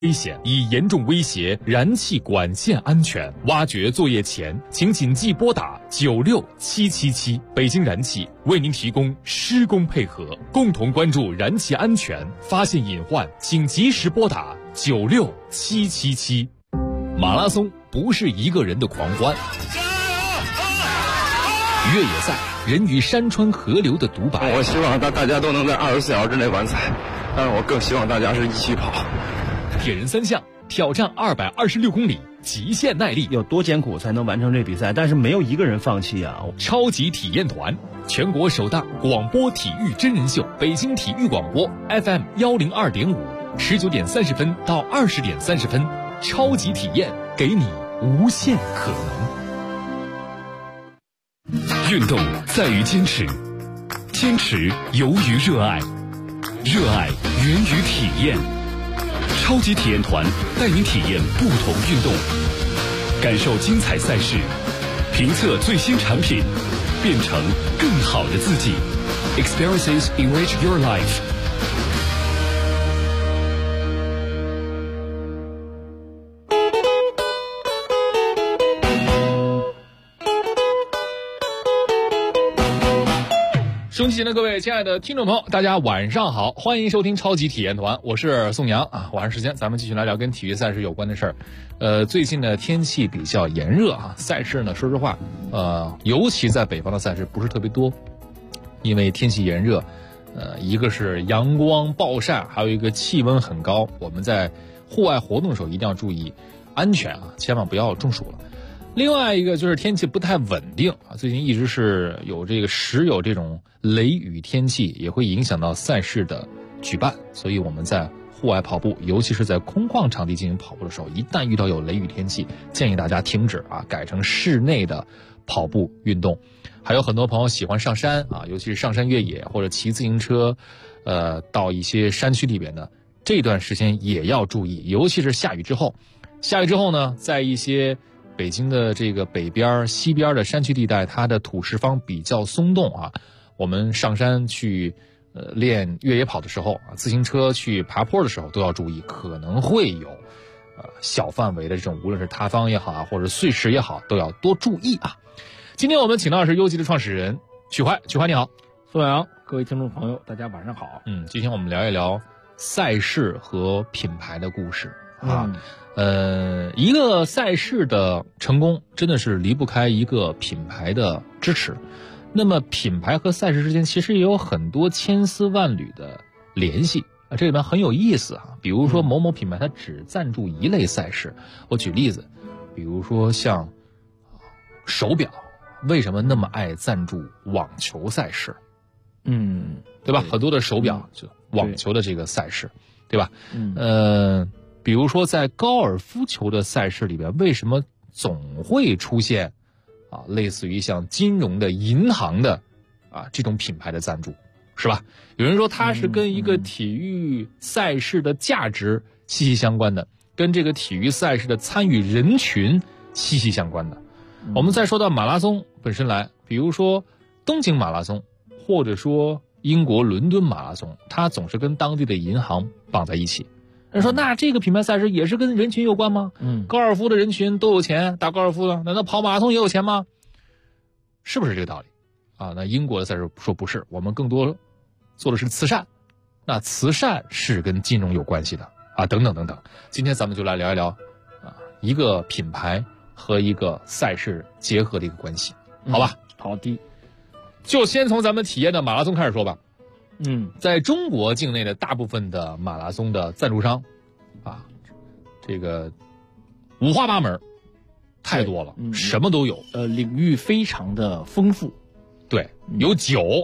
危险已严重威胁燃气管线安全，挖掘作业前请谨记拨打96777。北京燃气为您提供施工配合，共同关注燃气安全，发现隐患请及时拨打96777。马拉松不是一个人的狂欢，越野赛人与山川河流的独白。 我希望大家都能在24小时之内完赛，但是我更希望大家是一起跑。 铁人三项挑战226公里，极限耐力， 有多艰苦才能完成这比赛？但是没有一个人放弃啊！ 超级体验团，全国首档广播体育真人秀，北京体育广播 FM 102.5，19点30分到20点30分，超级体验，给你无限可能。运动在于坚持，坚持由于热爱，热爱源于体验。超级体验团带您体验不同运动，感受精彩赛事，评测最新产品，变成更好的自己。Experiences enrich your life。收音机前的各位亲爱的听众朋友，大家晚上好，欢迎收听超级体验团，我是宋阳啊。晚上时间咱们继续来聊跟体育赛事有关的事儿。最近的天气比较炎热啊，赛事呢说实话尤其在北方的赛事不是特别多，因为天气炎热，一个是阳光暴晒，还有一个气温很高，我们在户外活动的时候一定要注意安全啊，千万不要中暑了。另外一个就是天气不太稳定啊，最近一直是时有这种雷雨天气，也会影响到赛事的举办，所以我们在户外跑步，尤其是在空旷场地进行跑步的时候，一旦遇到有雷雨天气，建议大家停止啊，改成室内的跑步运动。还有很多朋友喜欢上山啊，尤其是上山越野或者骑自行车，到一些山区里边的这段时间也要注意，尤其是下雨之后。下雨之后呢，在一些北京的这个北边西边的山区地带，它的土石方比较松动啊，我们上山去练越野跑的时候啊，自行车去爬坡的时候都要注意，可能会有小范围的这种无论是塌方也好啊，或者碎石也好，都要多注意啊。今天我们请到的是优吉的创始人曲怀你好。 宋阳，各位听众朋友大家晚上好。 今天我们聊一聊赛事和品牌的故事啊。一个赛事的成功真的是离不开一个品牌的支持，那么品牌和赛事之间其实也有很多千丝万缕的联系啊，这里面很有意思啊。比如说某某品牌它只赞助一类赛事，我举例子，比如说像手表，为什么那么爱赞助网球赛事？对吧？很多的手表就网球的这个赛事，对吧？比如说在高尔夫球的赛事里边，为什么总会出现类似于像金融的银行的这种品牌的赞助，是吧？有人说它是跟一个体育赛事的价值息息相关的，跟这个体育赛事的参与人群息息相关的。我们再说到马拉松本身来，比如说东京马拉松，或者说英国伦敦马拉松，它总是跟当地的银行绑在一起。人说那这个品牌赛事也是跟人群有关吗？高尔夫的人群都有钱，打高尔夫的难道跑马拉松也有钱吗？是不是这个道理啊？那英国的赛事说不是，我们更多做的是慈善，那慈善是跟金融有关系的啊，等等等等。今天咱们就来聊一聊一个品牌和一个赛事结合的一个关系，好吧？ 好的， 就先从咱们体验的马拉松开始说吧。在中国境内的大部分的马拉松的赞助商这个五花八门，太多了，什么都有， 领域非常的丰富。 对，有酒，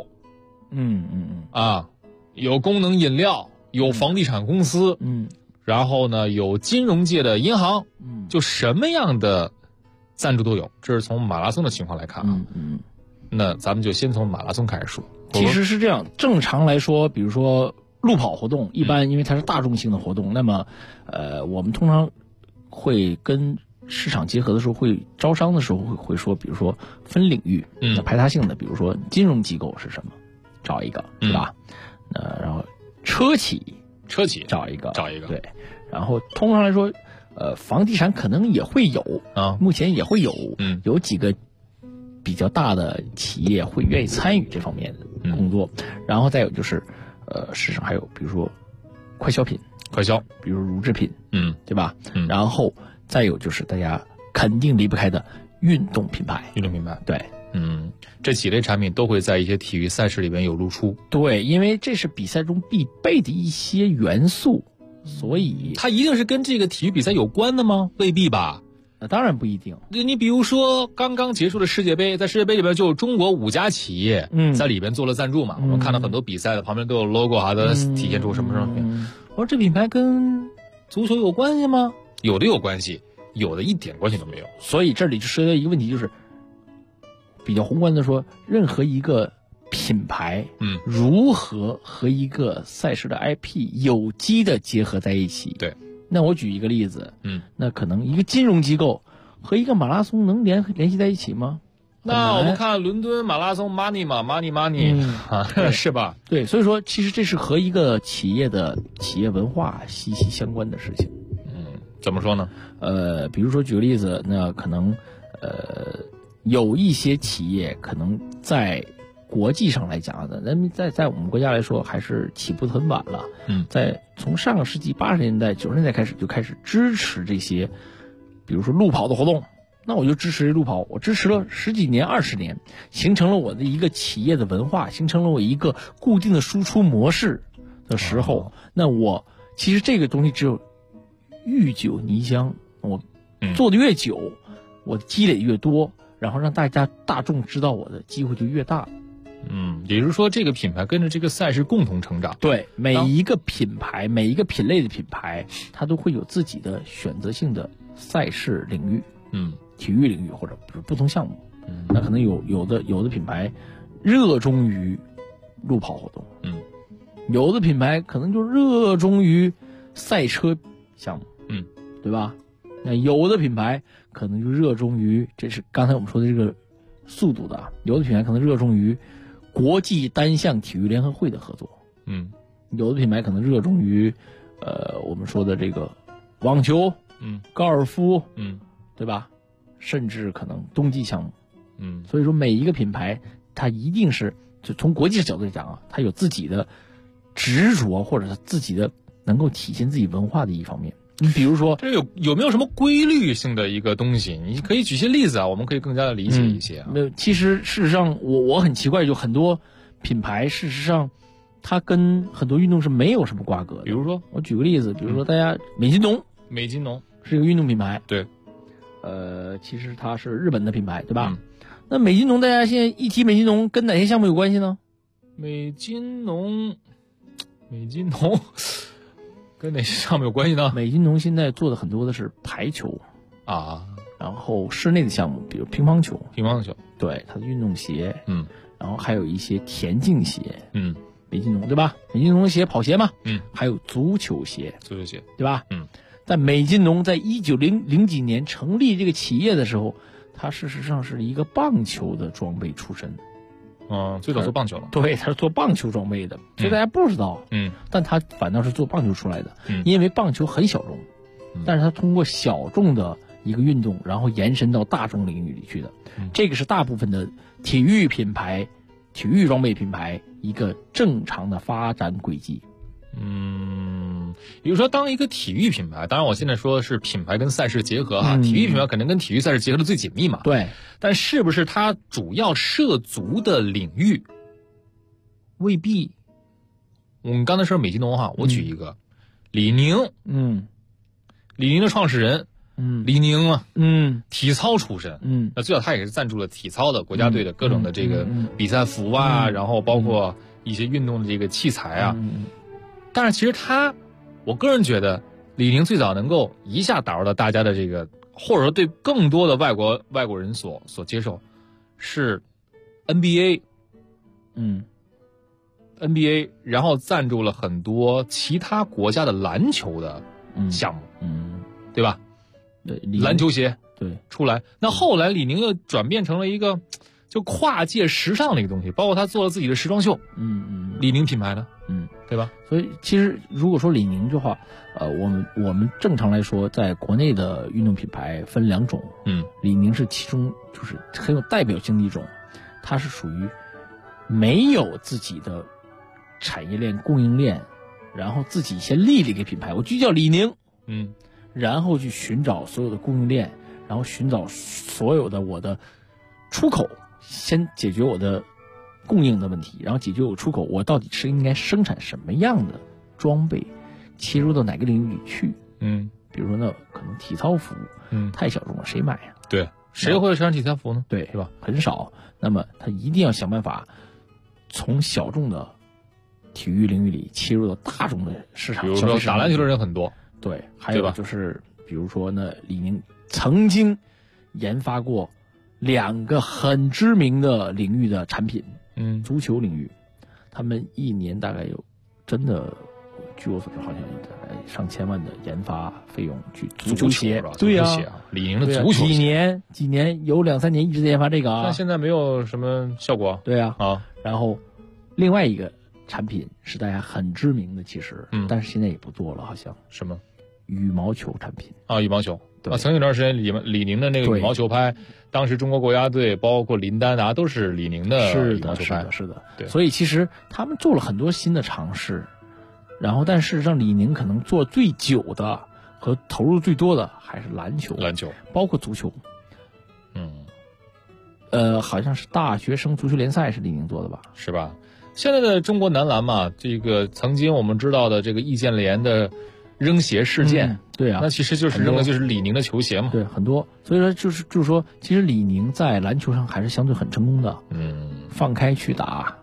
有功能饮料，有房地产公司，然后呢有金融界的银行，就什么样的赞助都有。这是从马拉松的情况来看啊。那咱们就先从马拉松开始说。 其实是这样，正常来说，比如说路跑活动，一般因为它是大众性的活动，那么我们通常会跟市场结合的时候，会招商的时候会说，比如说分领域，排他性的，比如说金融机构是什么，找一个是吧？然后车企找一个， 对， 然后通常来说，房地产可能也会有啊， 目前也会有，有几个比较大的企业会愿意参与这方面的工作，然后再有就是，市场还有比如说快消品，比如乳制品，对吧？然后再有就是大家肯定离不开的运动品牌，对。 这几类产品都会在一些体育赛事里边有露出。 对，因为这是比赛中必备的一些元素，所以它一定是跟这个体育比赛有关的吗？未必吧。 当然不一定。 你比如说刚刚结束的世界杯，在世界杯里边就有中国5家企业在里边做了赞助嘛。我们看到很多比赛的旁边都有 logo 啊，都体现出什么什么。我说这品牌跟足球有关系吗？有的有关系，有的一点关系都没有。 所以这里就涉及到一个问题，就是比较宏观的说，任何一个品牌，如何和一个赛事的 IP 有机的结合在一起？ 对， 那我举一个例子，那可能一个金融机构和一个马拉松能联系在一起吗？ 那我们看伦敦马拉松 money 嘛 money 是吧？ 对，所以说其实这是和一个企业的企业文化息息相关的事情。 怎么说呢？ 比如说举个例子，那可能有一些企业可能在国际上来讲的，那在我们国家来说还是起步很晚了。在从上个世纪80年代、90年代开始就开始支持这些，比如说路跑的活动，那我就支持路跑，我支持了10几年、20年，形成了我的一个企业的文化，形成了我一个固定的输出模式的时候，那我其实这个东西只有愈久弥香，我做的越久，我积累越多。然后让大众知道我的机会就越大。 也就是说这个品牌跟着这个赛事共同成长。 对，每一个品牌，每一个品类的品牌，它都会有自己的选择性的赛事领域，体育领域或者不同项目。那可能有的品牌热衷于路跑活动，有的品牌可能就热衷于赛车项目，对吧？那有的品牌可能就热衷于，这是刚才我们说的这个速度的，有的品牌可能热衷于国际单项体育联合会的合作，有的品牌可能热衷于我们说的这个网球，高尔夫，对吧？甚至可能冬季项目，所以说每一个品牌它一定是就从国际的角度来讲啊，它有自己的执着或者是自己的能够体现自己文化的一方面。你比如说， 这有没有什么规律性的一个东西？你可以举些例子啊，我们可以更加的理解一些啊。 其实事实上，我很奇怪，就很多品牌，事实上它跟很多运动是没有什么瓜葛的。 比如说， 我举个例子，比如说大家美津浓是一个运动品牌， 对， 其实它是日本的品牌，对吧？那美津浓，大家现在一提美津浓，跟哪些项目有关系呢？ 美津浓。跟哪些项目有关系呢？ 美津浓现在做的很多的是排球啊， 然后室内的项目，比如乒乓球，对，它的运动鞋，然后还有一些田径鞋，美津浓对吧？美津浓鞋跑鞋嘛，还有足球鞋，对吧？在美津浓在1900几年成立这个企业的时候，它事实上是一个棒球的装备出身。 最早做棒球了。 对，他是做棒球装备的，所以大家不知道。但他反倒是做棒球出来的。因为棒球很小众，但是他通过小众的一个运动，然后延伸到大众领域里去的。这个是大部分的体育品牌、体育装备品牌一个正常的发展轨迹。 比如说当一个体育品牌，当然我现在说的是品牌跟赛事结合体育品牌肯定跟体育赛事结合的最紧密嘛。 对， 但是不是它主要涉足的领域未必。我们刚才说美津浓我举一个李宁，李宁的创始人，李宁啊，体操出身，那最早他也是赞助了体操的国家队的各种的这个比赛服啊，然后包括一些运动的这个器材啊。但是其实我个人觉得李宁最早能够一下打入到大家的这个，或者说对更多的外国人所接受，是 NBA， NBA， 然后赞助了很多其他国家的篮球的项目，对吧？ 对， 篮球鞋对出来，那后来李宁又转变成了一个就跨界时尚的一个东西，包括他做了自己的时装秀，李宁品牌的， 对吧？ 所以其实如果说李宁的话，我们正常来说，在国内的运动品牌分两种，李宁是其中就是很有代表性的一种，它是属于没有自己的产业链供应链，然后自己先立了一个品牌，我就叫李宁，然后去寻找所有的供应链，然后寻找所有的我的出口，先解决我的供应的问题，然后解决我出口，我到底是应该生产什么样的装备，切入到哪个领域里去？比如说呢，可能体操服，太小众了，谁买呀？ 对，谁会生产体操服呢？ 对， 是吧？ 很少。那么他一定要想办法从小众的体育领域里切入到大众的市场。 比如说打篮球的人很多， 对，还有就是比如说呢，李宁曾经研发过2个很知名的领域的产品。足球领域，他们一年大概有真的，据我所知，好像大概上千万的研发费用去足球鞋。对呀， 李宁的足球鞋，几年有2-3年一直在研发这个啊。 但现在没有什么效果。 对呀，然后另外一个产品是大家很知名的，其实，但是现在也不做了，好像什么羽毛球产品啊，羽毛球。曾经有段时间，李宁的那个羽毛球拍，当时中国国家队包括林丹啊，都是李宁的羽毛球拍。 是的。 对， 所以其实他们做了很多新的尝试，然后但事实上李宁可能做最久的和投入最多的还是篮球，包括足球。好像是大学生足球联赛是李宁做的吧？ 是吧？现在的中国男篮嘛，这个曾经我们知道的这个易建联的扔鞋事件， 对啊， 那其实就是扔的就是李宁的球鞋嘛。 对，很多，所以说就是说，其实李宁在篮球上还是相对很成功的。放开去打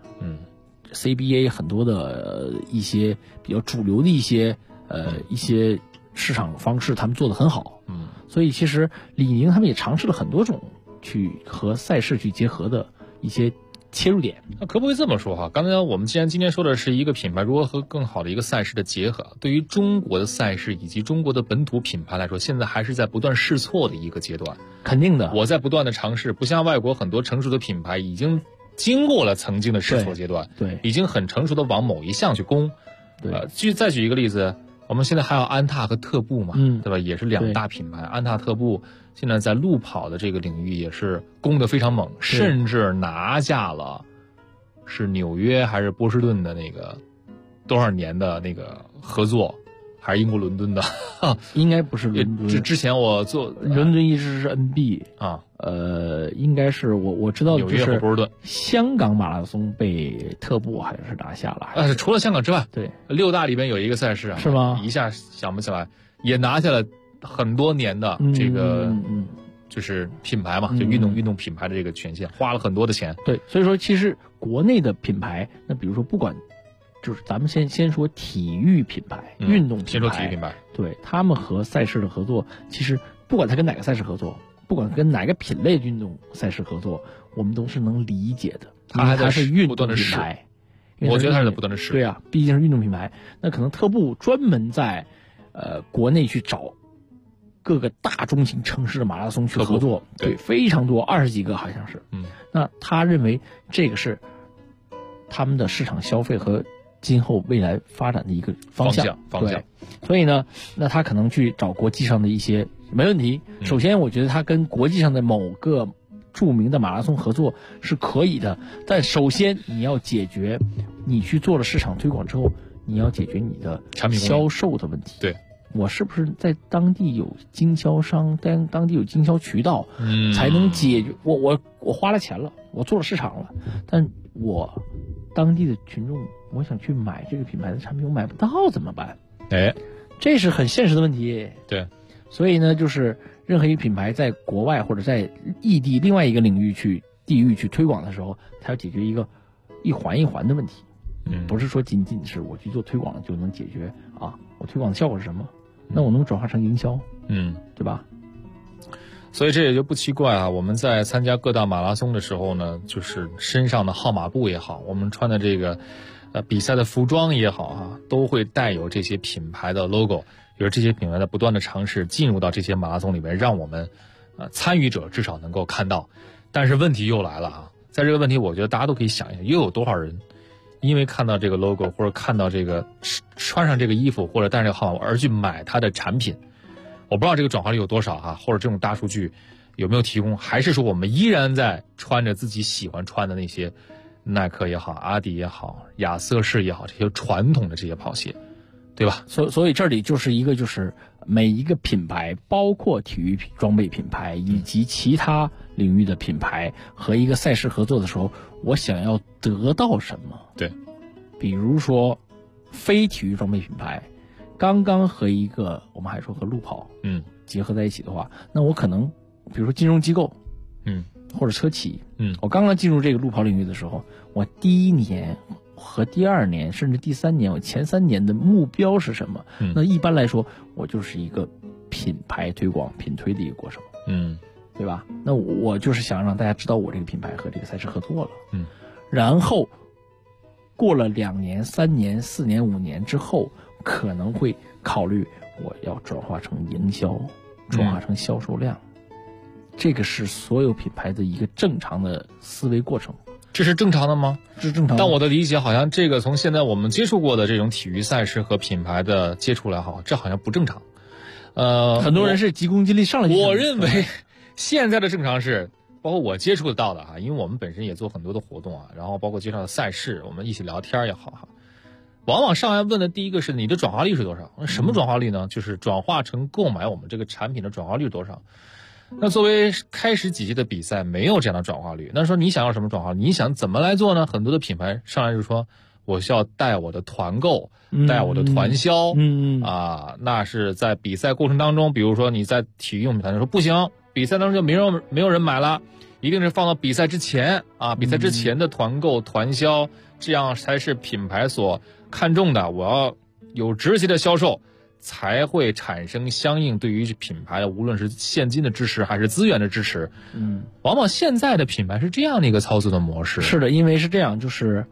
，CBA 很多的一些比较主流的一些市场方式，他们做得很好。所以其实李宁他们也尝试了很多种去和赛事去结合的一些切入点。 那可不可以这么说哈？刚才我们既然今天说的是一个品牌如何和更好的一个赛事的结合，对于中国的赛事以及中国的本土品牌来说，现在还是在不断试错的一个阶段。 肯定的， 我在不断的尝试，不像外国很多成熟的品牌已经经过了曾经的试错阶段， 对， 已经很成熟的往某一项去攻。对，再举一个例子，我们现在还有安踏和特步嘛，对吧？也是2大品牌，安踏、特步现在在路跑的这个领域也是攻得非常猛，甚至拿下了是纽约还是波士顿的那个多少年的那个合作，还是英国伦敦的？ 应该不是伦敦。 之前我做伦敦一直是 NB 啊， 应该是我知道的就是纽约和波士顿。 香港马拉松被特步好像是拿下了。 除了香港之外， 对 ，6大里边有一个赛事啊， 是吗？ 一下想不起来，也拿下了很多年的这个就是品牌嘛，就运动品牌的这个权限，花了很多的钱。 对，所以说其实国内的品牌，那比如说不管。就是咱们先说体育品牌，运动品牌。 先说体育品牌， 对他们和赛事的合作，其实不管他跟哪个赛事合作，不管跟哪个品类运动赛事合作，我们都是能理解的。它是运动品牌， 我觉得它是在不断的试。 对啊，毕竟是运动品牌。那可能特步专门在国内去找各个大中型城市的马拉松去合作，对，非常多，20几个好像是。那他认为这个是他们的市场消费和今后未来发展的一个方向，对，所以呢，那他可能去找国际上的一些没问题。首先，我觉得他跟国际上的某个著名的马拉松合作是可以的，但首先你要解决，你去做了市场推广之后，你要解决你的产品销售的问题。 对， 我是不是在当地有经销商，当地有经销渠道，才能解决？我花了钱了，我做了市场了，但我当地的群众，我想去买这个品牌的产品，我买不到怎么办？这是很现实的问题。 对， 所以呢，就是任何一个品牌在国外或者在异地另外一个地域去推广的时候，它要解决一个一环一环的问题。不是说仅仅是我去做推广就能解决啊。我推广的效果是什么？那我能转化成营销，对吧？ 所以这也就不奇怪啊。我们在参加各大马拉松的时候呢，就是身上的号码布也好，我们穿的这个比赛的服装也好啊，都会带有这些品牌的 logo， 有这些品牌的不断的尝试进入到这些马拉松里面，让我们参与者至少能够看到。但是问题又来了啊，在这个问题，我觉得大家都可以想一想，又有多少人因为看到这个 logo 或者看到这个穿上这个衣服或者带上这个号码而去买它的产品，我不知道这个转化率有多少哈，或者这种大数据有没有提供，还是说我们依然在穿着自己喜欢穿的那些耐克也好、阿迪也好、亚瑟士也好，这些传统的这些跑鞋，对吧？ 所以这里就是一个，就是每一个品牌，包括体育装备品牌以及其他领域的品牌和一个赛事合作的时候，我想要得到什么？ 对， 比如说非体育装备品牌刚刚和一个我们还说和路跑结合在一起的话，那我可能比如说金融机构或者车企我刚刚进入这个路跑领域的时候，我第一年和第二年甚至第三年，我前3年的目标是什么？那一般来说，我就是一个品牌推广、品推的一个过程，对吧？那我就是想让大家知道我这个品牌和这个赛事合作了，然后过了2年、3年、4年、5年之后，可能会考虑我要转化成营销，转化成销售量，这个是所有品牌的一个正常的思维过程。 这是正常的吗？ 是正常的。 但我的理解好像这个从现在我们接触过的这种体育赛事和品牌的接触来好，这好像不正常。 很多人是急功近利上来就。 我认为现在的正常是，包括我接触得到的哈，因为我们本身也做很多的活动啊，然后包括介绍的赛事，我们一起聊天也好哈。往往上来问的第一个是你的转化率是多少？什么转化率呢？就是转化成购买我们这个产品的转化率多少？那作为开始几届的比赛没有这样的转化率，那说你想要什么转化率？你想怎么来做呢？很多的品牌上来就说我需要带我的团购，带我的团销，那是在比赛过程当中，比如说你在体育用品团说不行，比赛当中就没有人买了，一定是放到比赛之前啊，比赛之前的团购团销，这样才是品牌所看重的，我要有直接的销售，才会产生相应对于品牌的无论是现金的支持还是资源的支持。往往现在的品牌是这样的一个操作的模式。 是的，因为是这样，就是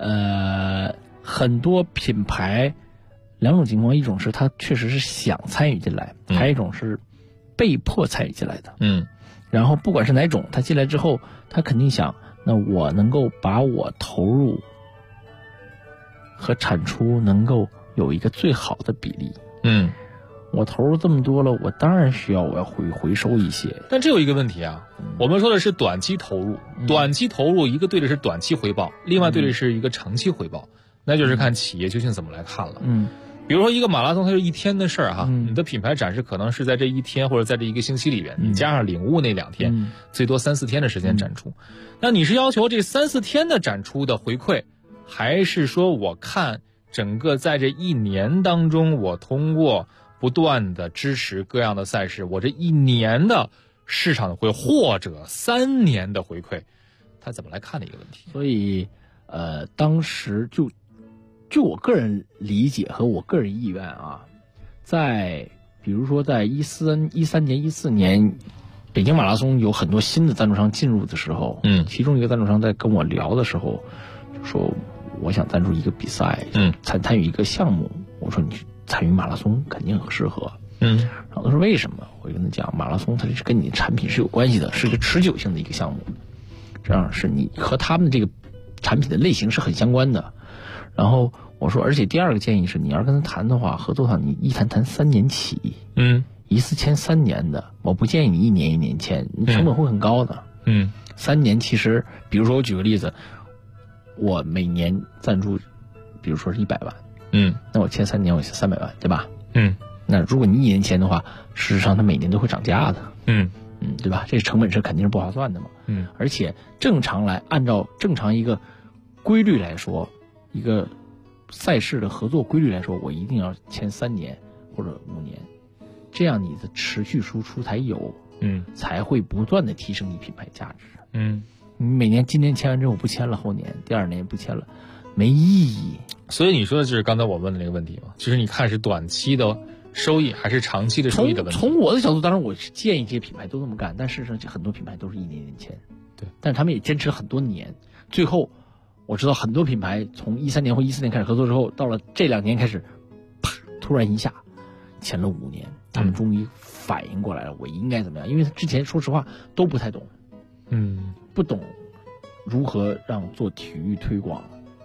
很多品牌2种情况，一种是他确实是想参与进来，还有一种是被迫参与进来的。然后不管是哪种，他进来之后，他肯定想，那我能够把我投入和产出能够有一个最好的比例。我投入这么多了，我当然需要我要回收一些。 但这有一个问题啊，我们说的是短期投入，短期投入一个对的是短期回报，另外对的是一个长期回报，那就是看企业究竟怎么来看了。比如说一个马拉松它是1天的事儿哈，你的品牌展示可能是在这1天或者在这1个星期里边，你加上领悟那2天，最多3-4天的时间展出。那你是要求这3-4天的展出的回馈，还是说我看整个在这1年当中，我通过不断的支持各样的赛事，我这1年的市场的回馈，或者3年的回馈，他怎么来看的一个问题？ 所以当时就我个人理解和我个人意愿啊，在比如说在13年、14年，北京马拉松有很多新的赞助商进入的时候，其中一个赞助商在跟我聊的时候就说，我想赞助一个比赛，参与一个项目。我说你参与马拉松肯定很适合，然后他说为什么？我就跟他讲，马拉松它是跟你的产品是有关系的，是个持久性的一个项目，这样是你和他们这个产品的类型是很相关的。然后我说，而且第二个建议是，你要跟他谈的话，合作的话，你一谈3年起，一次签3年的，我不建议你1年1年签，你成本会很高的。3年其实，比如说我举个例子，我每年赞助，比如说是100万，那我签3年，我签300万，对吧？那如果你1年签的话，事实上它每年都会涨价的。对吧？这成本是肯定是不划算的嘛。而且按照正常一个规律来说，一个赛事的合作规律来说，我一定要签3年或者5年，这样你的持续输出才有，才会不断的提升你品牌价值。你每年今年签完之后不签了，后年第2年不签了，没意义。 所以你说的就是刚才我问的那个问题嘛，就是你看是短期的收益还是长期的收益的问题。 从我的角度，当然我是建议这些品牌都这么干，但事实上很多品牌都是1年1年签， 对， 但是他们也坚持很多年，最后我知道很多品牌从13年或14年开始合作之后，到了这2年开始，啪，突然一下签了5年，他们终于反应过来了，我应该怎么样？因为他之前说实话都不太懂，不懂如何让做体育推广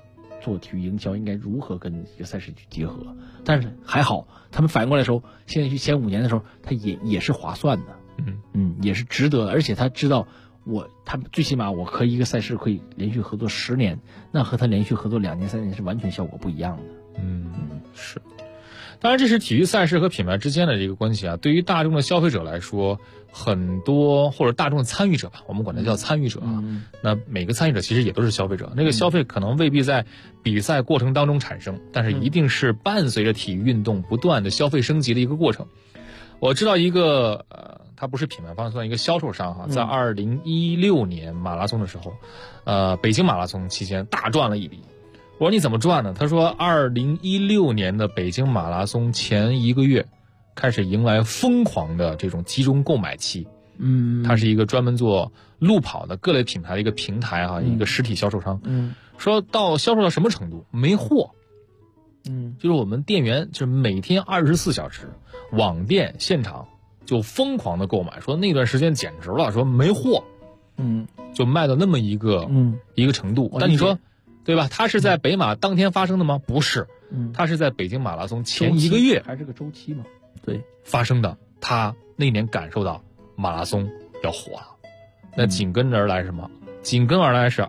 做体育营销，应该如何跟一个赛事去结合。但是还好，他们反应过来的时候，现在去前5年的时候，他也是划算的，也是值得的，而且他知道他最起码我和一个赛事可以连续合作10年，那和他连续合作2年3年是完全效果不一样的。 是。当然，这是体育赛事和品牌之间的这个关系啊。对于大众的消费者来说，很多或者大众的参与者吧，我们管它叫参与者啊。那每个参与者其实也都是消费者，那个消费可能未必在比赛过程当中产生，但是一定是伴随着体育运动不断的消费升级的一个过程。我知道一个它不是品牌方，算一个销售商哈，在2016年马拉松的时候，北京马拉松期间大赚了一笔。我说你怎么赚呢？他说2016年的北京马拉松前1个月开始迎来疯狂的这种集中购买期。它是一个专门做路跑的各类品牌的一个平台哈，一个实体销售商。说到销售到什么程度？没货。就是我们店员就是每天24小时网店现场就疯狂的购买，说那段时间简直了，说没货。就卖到那么一个程度。但你说对吧？它是在北马当天发生的吗？不是，它是在北京马拉松前1个月， 还是个周期嘛？对， 发生的。他那年感受到马拉松要火了，那紧跟着而来是什么？紧跟而来是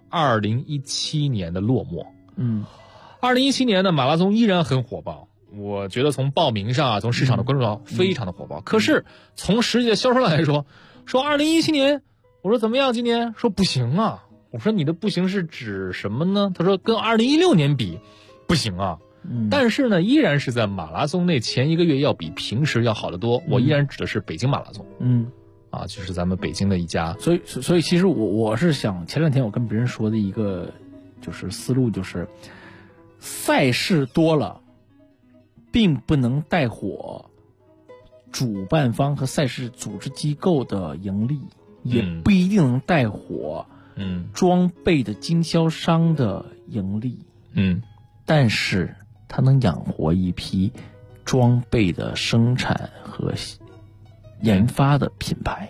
2017年的落寞。2017年的马拉松依然很火爆，我觉得从报名上啊，从市场的关注上非常的火爆。可是从实际的销售量来说2017年，我说怎么样？今年说不行啊。我说你的不行是指什么呢？他说跟2016年比不行啊。但是呢依然是在马拉松那前1个月要比平时要好得多。我依然指的是北京马拉松。就是咱们北京的一家。 所以其实我是想，前2天我跟别人说的一个就是思路，就是赛事多了并不能带火主办方和赛事组织机构的盈利，也不一定能带火装备的经销商的盈利。但是它能养活一批装备的生产和研发的品牌。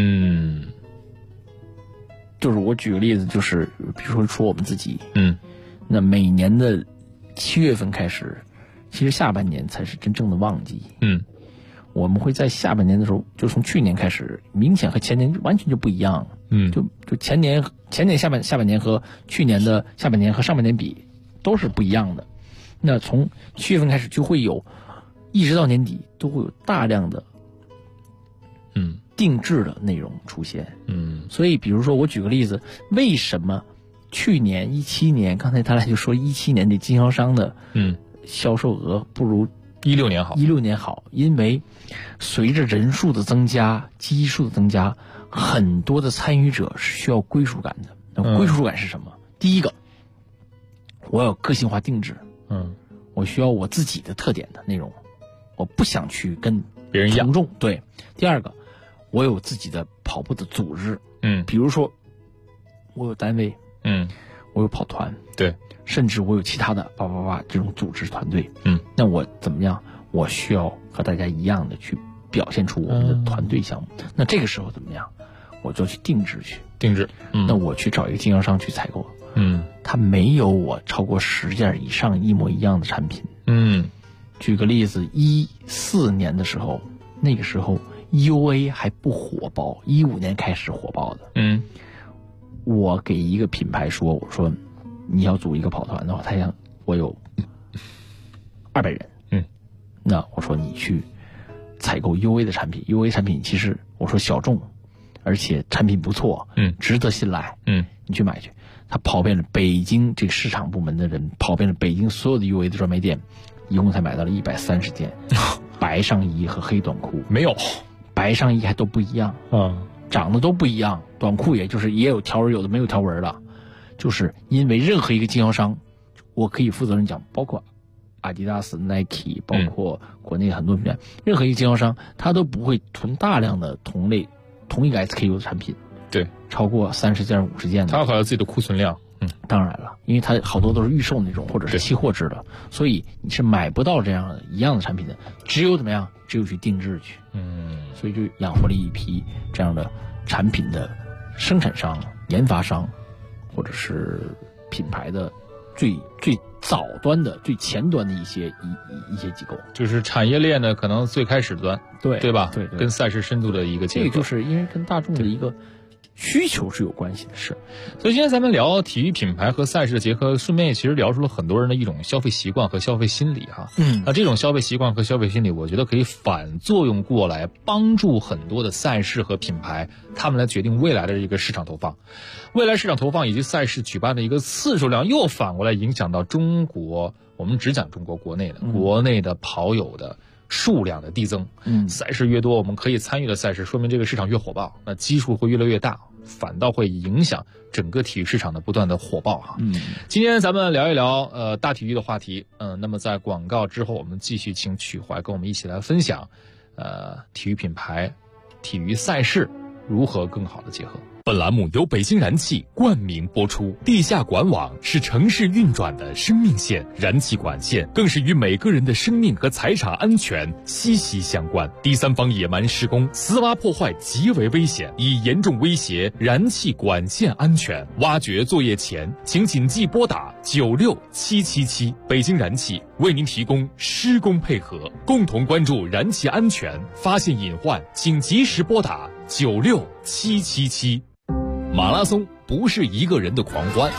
就是我举个例子，就是比如说我们自己，那每年的7月份开始，其实下半年才是真正的旺季。我们会在下半年的时候，就从去年开始，明显和前年完全就不一样。就前年下半年和去年的下半年和上半年比都是不一样的。那从7月份开始就会有，一直到年底都会有大量的定制的内容出现。所以比如说我举个例子，为什么去年17年，刚才他俩就说17年的经销商的销售额不如 16年好， 因为随着人数的增加，基数的增加，很多的参与者是需要归属感的。那归属感是什么？第一个，我有个性化定制。我需要我自己的特点的内容，我不想去跟别人一样。 对。第二个，我有自己的跑步的组织。比如说我有单位，我有跑团， 对， 甚至我有其他的这种组织团队。那我怎么样？我需要和大家一样的去表现出我们的团队项目。那这个时候怎么样？我就去定制。那我去找一个经销商去采购。他没有我超过10件以上一模一样的产品。举个例子，14年的时候，那个时候 UA 还不火爆，15年开始火爆的。我给一个品牌说，我说你要组一个跑团的话，他想我有200人。那我说你去采购 UA 的产品，UA 产品其实我说小众，而且产品不错，值得信赖。你去买去。他跑遍了北京这个市场部门的人，跑遍了北京所有的 UA 的专卖店，一共才买到了130件白上衣和黑短裤。 没有， 白上衣还都不一样，长得都不一样，短裤也有条纹，有的没有条纹的。就是因为任何一个经销商，我可以负责任讲，包括阿迪达斯、Nike， 包括国内很多品牌，任何一个经销商他都不会囤大量的同一个 SKU 的产品。 对， 超过30件、50件的， 他要考虑自己的库存量。 当然了，因为它好多都是预售那种，或者是期货制的，所以你是买不到这样的一样的产品的，只有怎么样？只有去定制去。所以就养活了一批这样的产品的生产商、研发商，或者是品牌的最早端的、最前端的一些机构， 就是产业链呢，可能最开始端，对吧？ 对， 跟赛事深度的一个结合， 这个就是因为跟大众的一个需求是有关系的。 是，所以今天咱们聊体育品牌和赛事的结合，顺便也其实聊出了很多人的一种消费习惯和消费心理哈。那这种消费习惯和消费心理，我觉得可以反作用过来，帮助很多的赛事和品牌，他们来决定未来的一个市场投放。未来市场投放以及赛事举办的一个次数量，又反过来影响到中国，我们只讲中国国内的跑友的数量的递增。赛事越多，我们可以参与的赛事，说明这个市场越火爆，那基数会越来越大，反倒会影响整个体育市场的不断的火爆哈。今天咱们聊一聊大体育的话题。那么在广告之后，我们继续请曲怀跟我们一起来分享体育品牌、体育赛事如何更好的结合。 本栏目由北京燃气冠名播出。地下管网是城市运转的生命线，燃气管线更是与每个人的生命和财产安全息息相关。第三方野蛮施工、私挖破坏极为危险，已严重威胁燃气管线安全。挖掘作业前，请谨记拨打96777。北京燃气为您提供施工配合，共同关注燃气安全，发现隐患请及时拨打96777。马拉松不是一个人的狂欢，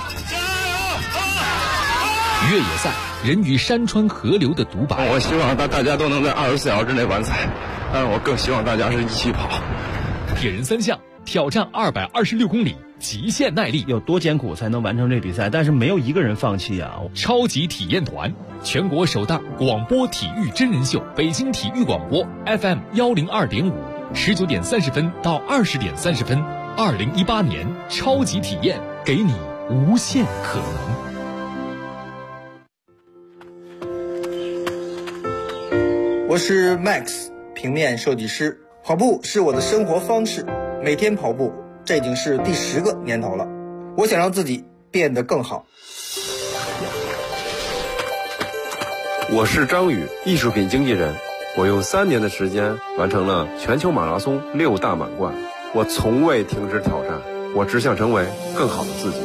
越野赛人与山川河流的独白。 我希望大家都能在24小时之内完赛，但是我更希望大家是一起跑。 铁人三项挑战226公里，极限耐力， 有多艰苦才能完成这比赛？但是没有一个人放弃啊！ 超级体验团，全国首档广播体育真人秀，北京体育广播 FM 102.5，19点30分到20点30分。2018年超级体验，给你无限可能。我是 Max， 平面设计师。跑步是我的生活方式，每天跑步，这已经是第10个年头了。我想让自己变得更好。 我是张宇，艺术品经纪人。我用3年的时间完成了全球马拉松6大满贯。我从未停止挑战，我只想成为更好的自己。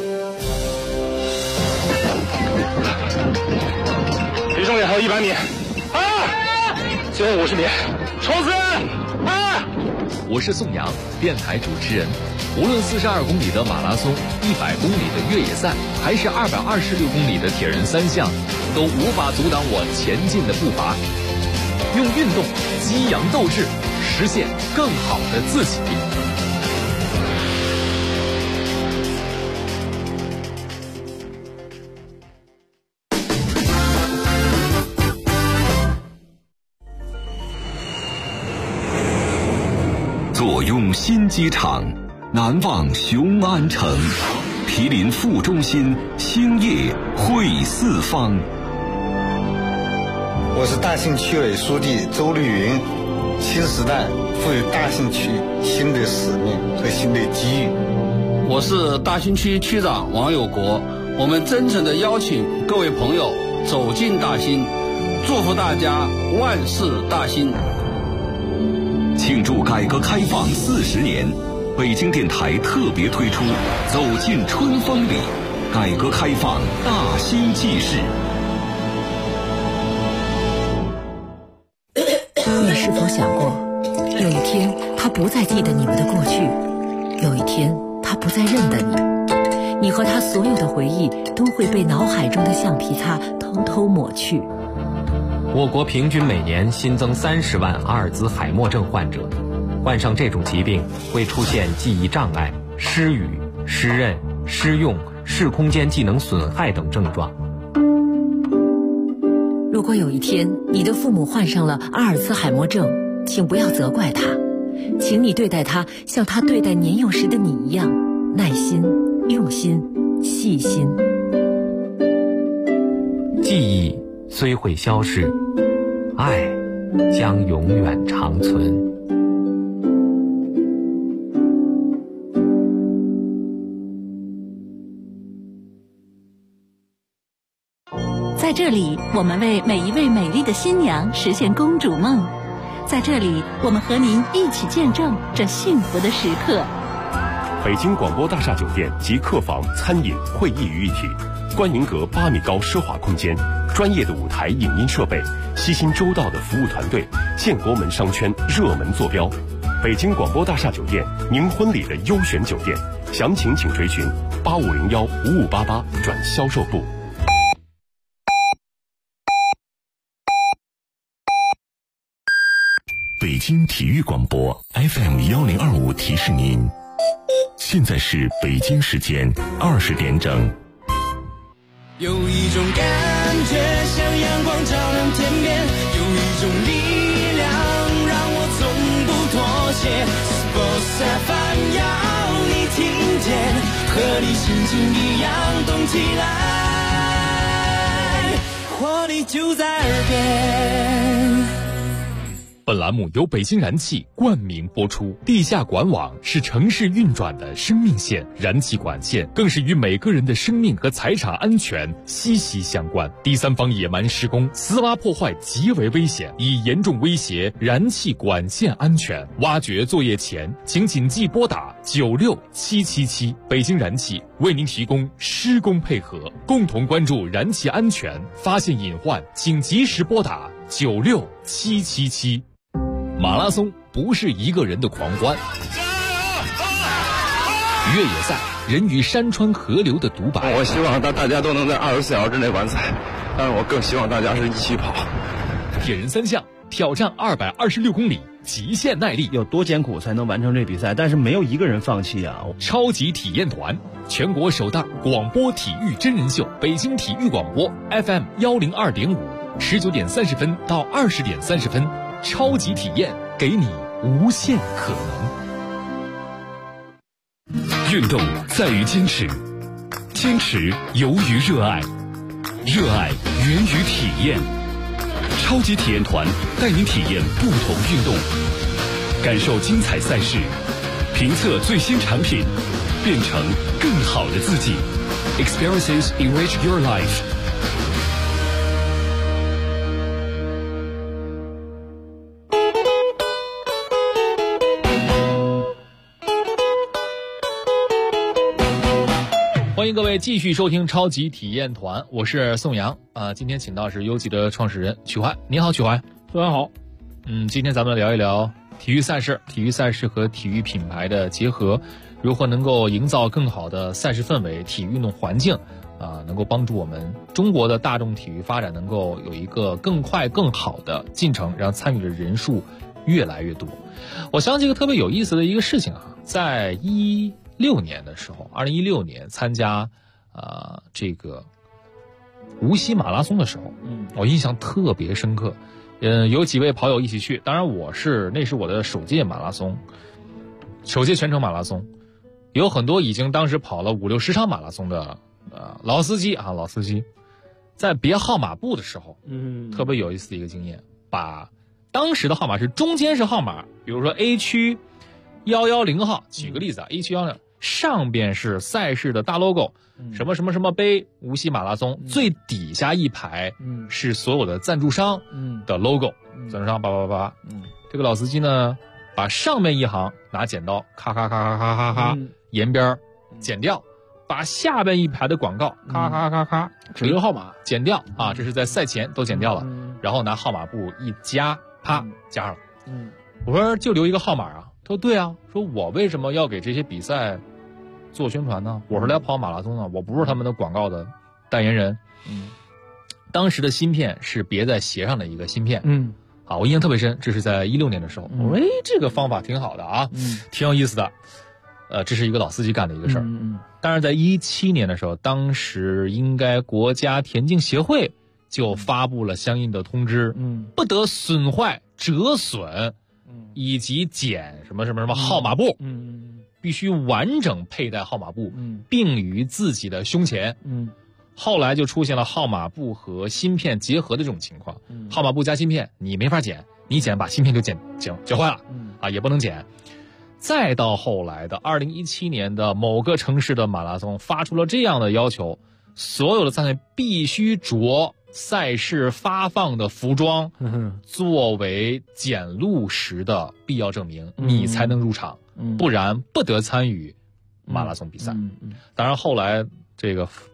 离终点还有100米，最后50米，冲刺！ 我是宋阳，电台主持人。无论42公里的马拉松、100公里的越野赛，还是226公里的铁人三项，都无法阻挡我前进的步伐。用运动激扬斗志，实现更好的自己。 坐拥新机场，难忘雄安城，毗邻副中心，兴业汇四方。 我是大兴区委书记周绿云。新时代赋予大兴区新的使命和新的机遇。 我是大兴区区长王有国。我们真诚地邀请各位朋友走进大兴，祝福大家万事大兴。 庆祝改革开放40年，北京电台特别推出《走进春风里》，改革开放大兴纪事。 你是否想过，有一天他不再记得你们的过去，有一天他不再认得你，你和他所有的回忆都会被脑海中的橡皮擦偷偷抹去。 我国平均每年新增30万阿尔兹海默症患者，患上这种疾病会出现记忆障碍、失语、失认、失用、视空间技能损害等症状。 如果有一天你的父母患上了阿尔兹海默症，请不要责怪他，请你对待他像他对待年幼时的你一样，耐心、用心、细心。 记忆虽会消逝，爱将永远长存。 在这里，我们为每一位美丽的新娘实现公主梦。在这里，我们和您一起见证这幸福的时刻。 北京广播大厦酒店及客房、餐饮、会议于一体， 观云阁8米高奢华空间，专业的舞台影音设备，悉心周到的服务团队，现国门商圈热门坐标。北京广播大厦酒店，您婚礼的优选酒店，详情请垂询8501-5588转销售部。 北京体育广播 FM1025提示您，现在是北京时间20点整。 有一种感觉像阳光照亮天边，有一种力量让我从不妥协。Sports FM 要你听见，和你心情一样动起来，活力就在耳边。 本栏目由北京燃气冠名播出。地下管网是城市运转的生命线，燃气管线更是与每个人的生命和财产安全息息相关。第三方野蛮施工、私挖破坏极为危险，已严重威胁燃气管线安全。挖掘作业前，请谨记拨打96777。北京燃气为您提供施工配合，共同关注燃气安全，发现隐患请及时拨打96777。马拉松不是一个人的狂欢，越野赛人与山川河流的独白。 我希望大家都能在24小时之内完赛，但是我更希望大家是一起跑。 铁人3项挑战226公里，极限耐力， 有多艰苦才能完成这比赛？但是没有一个人放弃啊！ 超级体验团，全国首档广播体育真人秀，北京体育广播 FM102.5，19点30分到20点30分，超级体验，给你无限可能。 运动在于坚持，坚持由于热爱，热爱源于体验。超级体验团带您体验不同运动，感受精彩赛事，评测最新产品，变成更好的自己。Experiences enrich your life。 欢迎各位继续收听超级体验团，我是宋阳今天请到是优吉的创始人曲怀。你好，曲怀。 大家好。 今天咱们聊一聊体育赛事和体育品牌的结合，如何能够营造更好的赛事氛围、体育运动环境能够帮助我们中国的大众体育发展能够有一个更快更好的进程，让参与的人数越来越多。我想起一个特别有意思的一个事情在2016年参加这个无锡马拉松的时候，我印象特别深刻。有几位跑友一起去，当然那是我的首届全程马拉松，有很多已经当时跑了5、60场马拉松的老司机，在别号码布的时候，特别有意思的一个经验，把当时的号码是中间是号码，比如说 A 区110号，举个例子A 区110。上边是赛事的大 logo，什么什么什么杯，无锡马拉松，最底下一排是所有的赞助商的 logo，赞助商888，这个老司机呢，把上面一行拿剪刀咔咔咔咔咔咔沿边剪掉，把下边一排的广告咔咔咔咔只留号码剪掉这是在赛前都剪掉了，然后拿号码布一夹，啪加上了。我说就留一个号码他说对说我为什么要给这些比赛做宣传呢？我是来跑马拉松的，我不是他们的广告的代言人。当时的芯片是别在鞋上的一个芯片。我印象特别深，这是在2016年的时候。我说这个方法挺好的挺有意思的。这是一个老司机干的一个事儿。但是在2017年的时候，当时应该国家田径协会就发布了相应的通知，不得损坏、折损以及剪什么什么什么号码布。必须完整佩戴号码布，并于自己的胸前。后来就出现了号码布和芯片结合的这种情况。号码布加芯片你没法剪，你剪把芯片就剪坏了也不能剪。再到后来的2017年的某个城市的马拉松发出了这样的要求，所有的参赛必须着赛事发放的服装作为检录时的必要证明，你才能入场，不然不得参与马拉松比赛。当然后来这个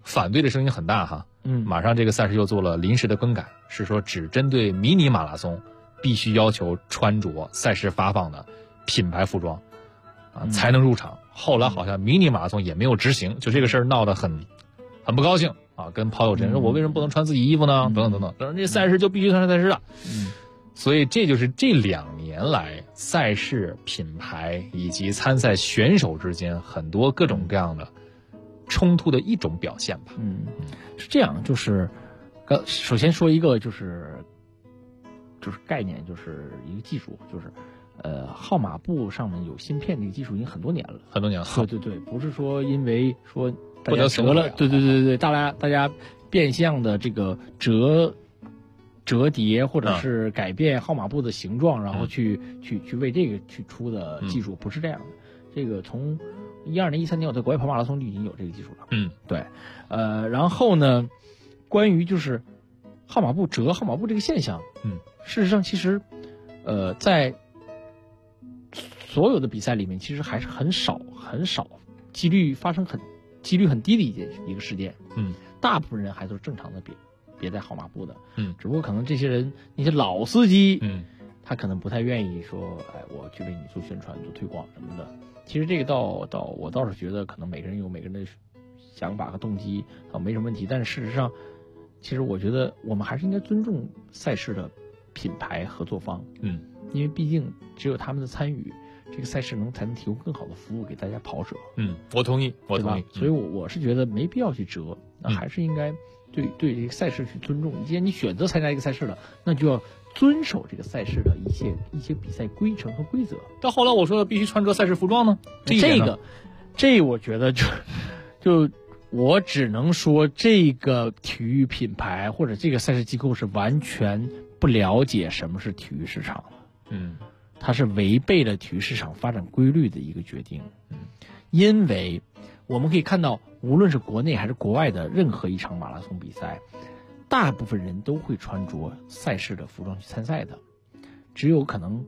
反对的声音很大哈。马上这个赛事又做了临时的更改，是说只针对迷你马拉松必须要求穿着赛事发放的品牌服装才能入场。后来好像迷你马拉松也没有执行，就这个事儿闹得很不高兴啊，跟跑友之间说我为什么不能穿自己衣服呢？等等等等，但是这赛事就必须穿赛事的。所以这就是这2年来赛事品牌以及参赛选手之间很多各种各样的冲突的一种表现吧。 是这样，就是首先说一个就是概念，就是一个技术，就是号码布上面有芯片这个技术已经很多年了， 很多年了。 对，不是说因为说大家折了，对，大家变相的这个折叠或者是改变号码布的形状，然后去为这个去出的技术，不是这样的。这个从12年、13年我在国外跑马拉松就已经有这个技术了。对，然后呢，关于就是号码布折号码布这个现象，事实上其实，在所有的比赛里面，其实还是很少，几率很低的一个事件。大部分人还都是正常的别带号码布的。只不过可能这些人那些老司机，他可能不太愿意说，我去为你做宣传、做推广什么的。其实这个我倒是觉得，可能每个人有每个人的想法和动机没什么问题。但是事实上，其实我觉得我们还是应该尊重赛事的品牌合作方。因为毕竟只有他们的参与，这个赛事才能提供更好的服务给大家跑者。 我同意。 所以我是觉得没必要去折，那还是应该对这个赛事去尊重。既然你选择参加一个赛事了，那就要遵守这个赛事的一些比赛规程和规则。 到后来我说的必须穿着赛事服装呢， 这我觉得就我只能说，这个体育品牌或者这个赛事机构是完全不了解什么是体育市场的。它是违背了体育市场发展规律的一个决定。因为我们可以看到，无论是国内还是国外的任何一场马拉松比赛，大部分人都会穿着赛事的服装去参赛的，只有可能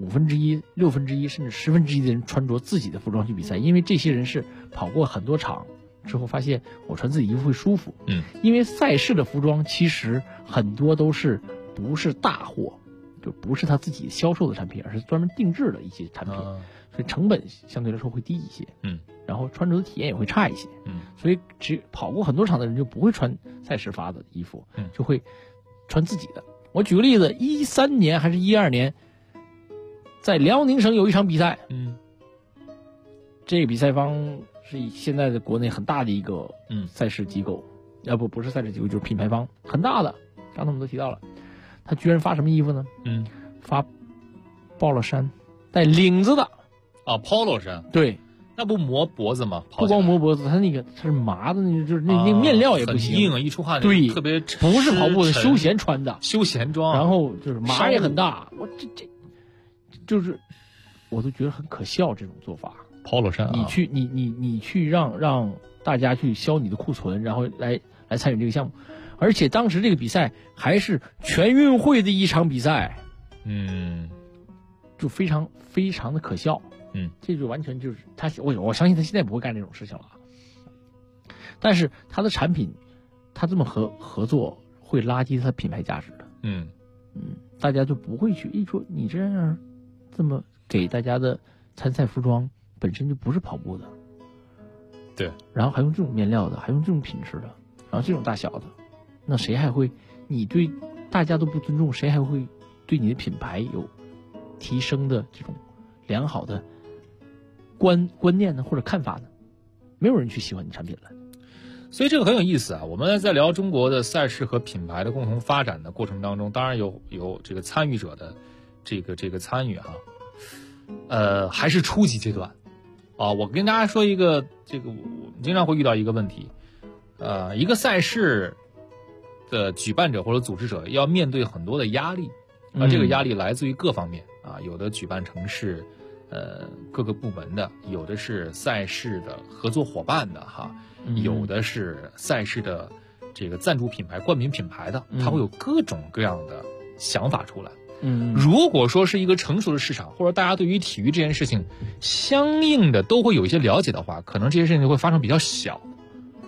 1/5、1/6甚至1/10的人穿着自己的服装去比赛，因为这些人是跑过很多场之后发现我穿自己衣服会舒服。因为赛事的服装其实很多都是不是大货，就不是他自己销售的产品，而是专门定制的一些产品，所以成本相对来说会低一些。然后穿着的体验也会差一些。所以只跑过很多场的人就不会穿赛事发的衣服，就会穿自己的。我举个例子，13年还是12年，在辽宁省有一场比赛，这个比赛方是现在的国内很大的一个赛事机构，不是赛事机构，就是品牌方，很大的。刚才我们都提到了，他居然发什么衣服呢？发 polo 衫，带领子的。 polo 衫。对。那不磨脖子吗？ 不光磨脖子，它是麻的，就是那面料也不行， 很硬啊，一出汗对， 特别不是跑步的，休闲穿的休闲装， 然后就是麻也很大，我这就是我都觉得很可笑这种做法。 polo 衫， 你去让大家去销你的库存，然后来参与这个项目，而且当时这个比赛还是全运会的一场比赛，就非常非常的可笑。这就完全就是我相信他现在不会干这种事情了。但是他的产品，他这么合作会拉低他品牌价值的。大家就不会去说你这样这么给大家的参赛服装本身就不是跑步的。 对。 然后还用这种面料的，还用这种品质的，然后这种大小的，那谁还会？你对大家都不尊重，谁还会对你的品牌有提升的这种良好的观念呢，或者看法呢？没有人去喜欢你产品了。 所以这个很有意思啊。我们在聊中国的赛事和品牌的共同发展的过程当中，当然有这个参与者的这个参与还是初级阶段啊。我跟大家说一个我们经常会遇到一个问题，一个赛事的举办者或者组织者要面对很多的压力，这个压力来自于各方面啊，有的举办城市。各个部门的，有的是赛事的合作伙伴的有的是赛事的这个赞助品牌、冠名品牌的，它会有各种各样的想法出来。如果说是一个成熟的市场，或者大家对于体育这件事情相应的都会有一些了解的话，可能这些事情就会发生比较小。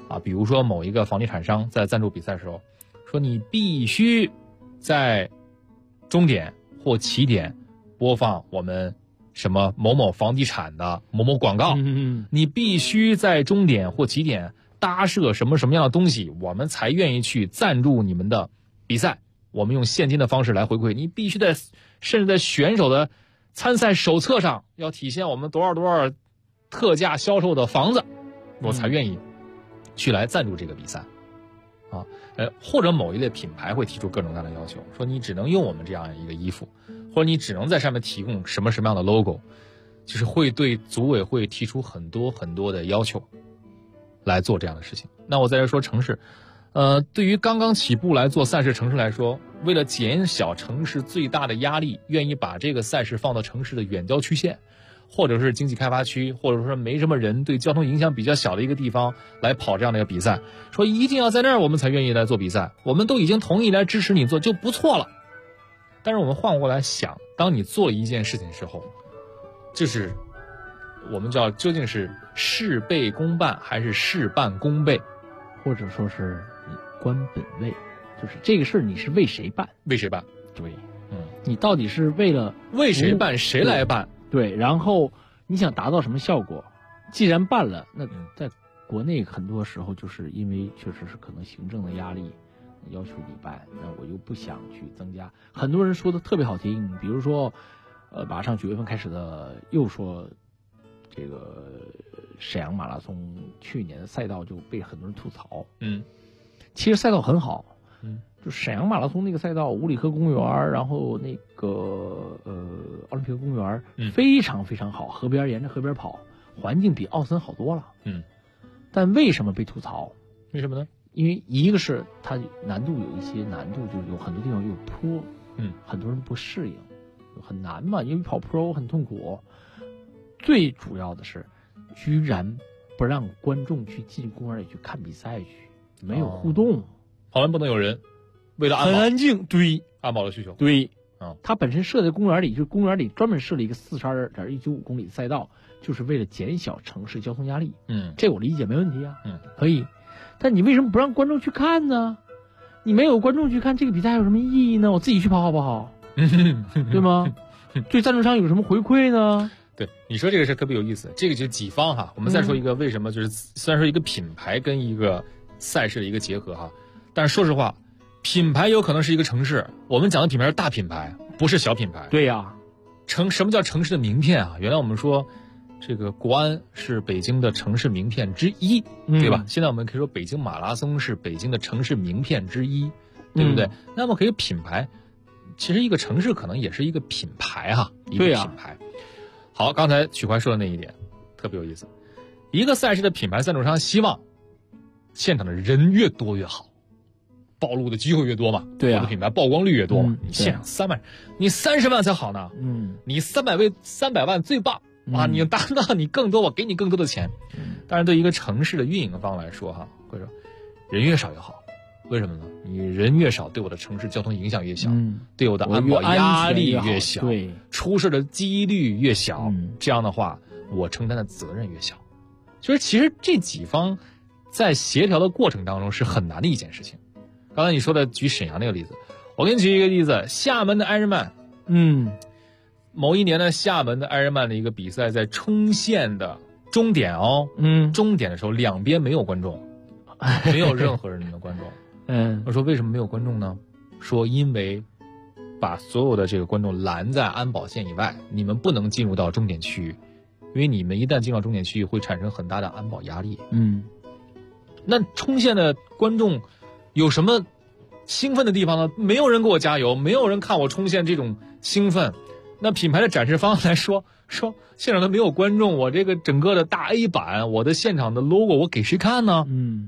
啊，比如说某一个房地产商在赞助比赛的时候，说你必须在终点或起点播放我们什么某某房地产的某某广告，你必须在终点或起点搭设什么什么样的东西，我们才愿意去赞助你们的比赛。我们用现金的方式来回馈，你必须甚至在选手的参赛手册上要体现我们多少多少特价销售的房子，我才愿意去来赞助这个比赛啊。或者某一类品牌会提出各种各样的要求，说你只能用我们这样一个衣服，或者你只能在上面提供什么什么样的 logo， 就是会对组委会提出很多很多的要求来做这样的事情。那我在这说城市，对于刚刚起步来做赛事城市来说，为了减小城市最大的压力，愿意把这个赛事放到城市的远郊区县，或者是经济开发区，或者说没什么人，对交通影响比较小的一个地方来跑这样的一个比赛，说一定要在那儿我们才愿意来做比赛，我们都已经同意来支持你做就不错了。但是我们换过来想，当你做一件事情的时候，就是我们叫究竟是事倍功半还是事半功倍， 或者说是你官本位，就是这个事儿你是为谁办？ 为谁办？ 对，你到底是为谁办，谁来办？ 对，然后你想达到什么效果？既然办了，那在国内很多时候就是因为确实是可能行政的压力要求你办，那我又不想去增加。很多人说的特别好听，比如说，马上9月份开始的，又说这个沈阳马拉松去年的赛道就被很多人吐槽。其实赛道很好。就沈阳马拉松那个赛道，五里河公园，然后那个奥林匹克公园，非常非常好，河边沿着河边跑，环境比奥森好多了。但为什么被吐槽？ 为什么呢？ 因为一个是它难度有一些难度，就是有很多地方有坡，很多人不适应，很难嘛，因为跑坡很痛苦。最主要的是，居然不让观众去进公园里去看比赛去，没有互动， 跑完不能有人。为了很安静，对安保的需求， 对，它本身设在公园里，就是公园里专门设了一个42.195公里的赛道，就是为了减小城市交通压力。这我理解没问题啊，可以。但你为什么不让观众去看呢？你没有观众去看这个比赛有什么意义呢？我自己去跑好不好？对吗？对赞助商有什么回馈呢？ 对，你说这个事特别有意思，这个就是己方哈。我们再说一个为什么，就是虽然说一个品牌跟一个赛事的一个结合哈，但是说实话。品牌有可能是一个城市，我们讲的品牌是大品牌，不是小品牌。 对呀， 什么叫城市的名片啊？原来我们说，这个国安是北京的城市名片之一，对吧？现在我们可以说北京马拉松是北京的城市名片之一，对不对？那么可以品牌，其实一个城市可能也是一个品牌哈，一个品牌。好，刚才曲怀说的那一点特别有意思，一个赛事的品牌赞助商希望现场的人越多越好。暴露的机会越多嘛， 对啊， 我的品牌曝光率越多嘛。你现场3万，你30万才好呢。你300万最棒啊！你达到你更多，我给你更多的钱。但是对一个城市的运营方来说，会说人越少越好。为什么呢？你人越少，对我的城市交通影响越小，对我的安保压力越小， 对， 出事的几率越小。这样的话，我承担的责任越小。就是其实这几方在协调的过程当中是很难的一件事情。刚才你说的举沈阳那个例子，我给你举一个例子，厦门的艾日曼，某一年的厦门的艾日曼的一个比赛，在冲线的终点终点的时候，两边没有观众，没有任何人的观众。我说为什么没有观众呢？说因为把所有的这个观众拦在安保线以外，你们不能进入到终点区域，因为你们一旦进入到终点区域，会产生很大的安保压力。那冲线的观众有什么兴奋的地方呢？没有人给我加油，没有人看我冲线这种兴奋。那品牌的展示方来说现场都没有观众，我这个整个的大 A 版，我的现场的 logo 我给谁看呢？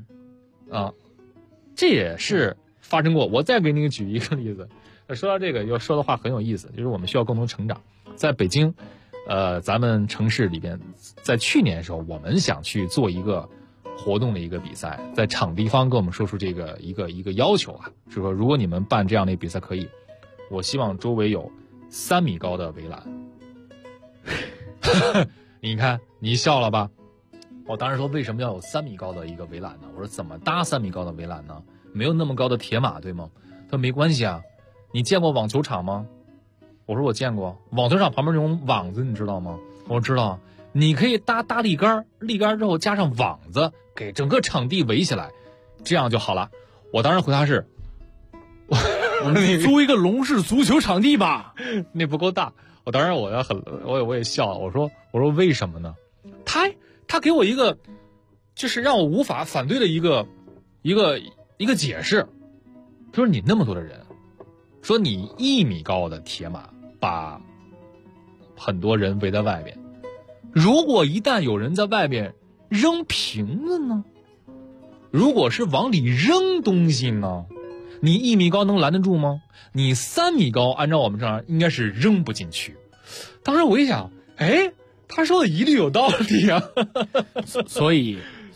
这也是发生过。我再给你举一个例子，说到这个要说的话很有意思，就是我们需要共同成长。在北京咱们城市里边，在去年的时候，我们想去做一个活动的一个比赛，在场地方跟我们说出这个一个要求啊，是说如果你们办这样的比赛可以，我希望周围有3米高的围栏。你看你笑了吧？ 我当时说为什么要有3米高的一个围栏呢？我说怎么搭3米高的围栏呢？没有那么高的铁马，对吗？他说没关系啊，你见过网球场吗？我说我见过，网球场旁边那种网子你知道吗？我说知道，你可以搭立杆，立杆之后加上网子，给整个场地围起来，这样就好了。我当时回答是， 我们租一个龙式足球场地吧， 那不够大。我当时我也笑了，我说为什么呢？他给我一个就是让我无法反对的一个解释，就是你那么多的人，说你1米高的铁马把很多人围在外边，如果一旦有人在外边扔瓶子呢？如果是往里扔东西呢？你1米高能拦得住吗？你3米高，按照我们这样应该是扔不进去。当时我一想，哎，他说的一律有道理啊。 所以，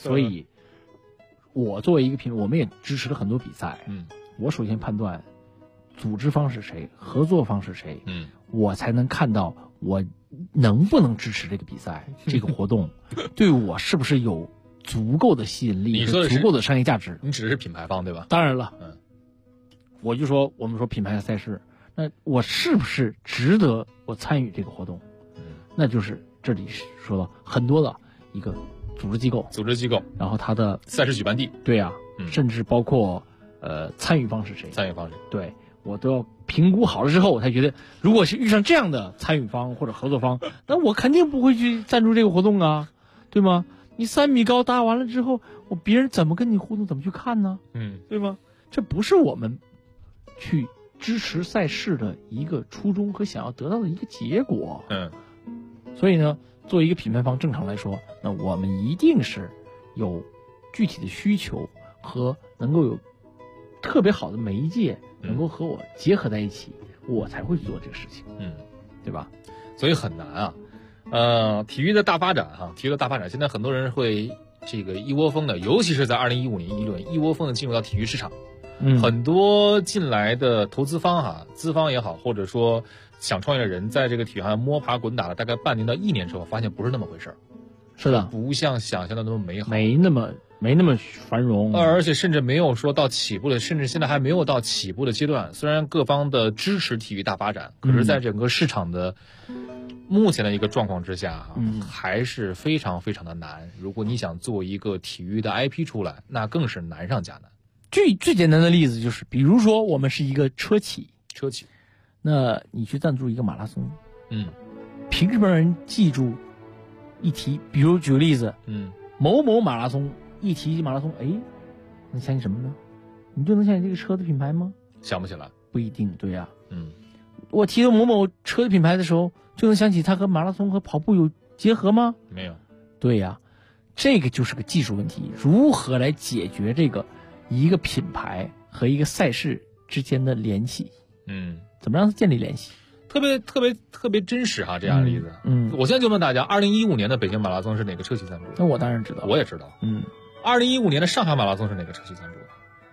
我作为一个我们也支持了很多比赛。我首先判断组织方是谁，合作方是谁，我才能看到我能不能支持这个比赛，这个活动对我是不是有足够的吸引力， 你说的足够的商业价值。 你指的是品牌方对吧？ 当然了，我就说我们说品牌的赛事，那我是不是值得我参与这个活动？那就是这里说到很多的一个组织机构，然后它的赛事举办地， 对呀，甚至包括参与方是谁？对，我都要评估好了之后，我才觉得，如果是遇上这样的参与方或者合作方，那我肯定不会去赞助这个活动啊，对吗？你3米高搭完了之后，别人怎么跟你互动，怎么去看呢？对吗？这不是我们去支持赛事的一个初衷和想要得到的一个结果。所以呢，作为一个品牌方，正常来说，那我们一定是有具体的需求和能够有特别好的媒介，能够和我结合在一起，我才会去做这个事情。对吧？ 所以很难啊。体育的大发展现在很多人会这个一窝蜂的，尤其是在2015年一轮一窝蜂的进入到体育市场。很多进来的投资方资方也好，或者说想创业的人，在这个体育行业摸爬滚打了大概半年到1年之后，发现不是那么回事儿。 是的， 不像想象的那么美好， 没那么繁荣， 而且甚至没有说到起步的，甚至现在还没有到起步的阶段。虽然各方的支持体育大发展，可是在整个市场的目前的一个状况之下还是非常非常的难。如果你想做一个体育的 IP 出来，那更是难上加难。 最简单的例子就是，比如说我们是一个车企，那你去赞助一个马拉松，凭什么让人记住一提？比如举个例子，某某马拉松，一提马拉松，能想起什么呢？你就能想起这个车的品牌吗？ 想不起来， 不一定，对呀。我提到某某车的品牌的时候，就能想起它和马拉松和跑步有结合吗？ 没有。 对呀，这个就是个技术问题，如何来解决这个一个品牌和一个赛事之间的联系？怎么让它建立联系？ 特别真实这样的例子。我现在就问大家，2015年的北京马拉松是哪个车企赞助的？ 那我当然知道， 我也知道。2015年的上海马拉松是哪个车企赞助的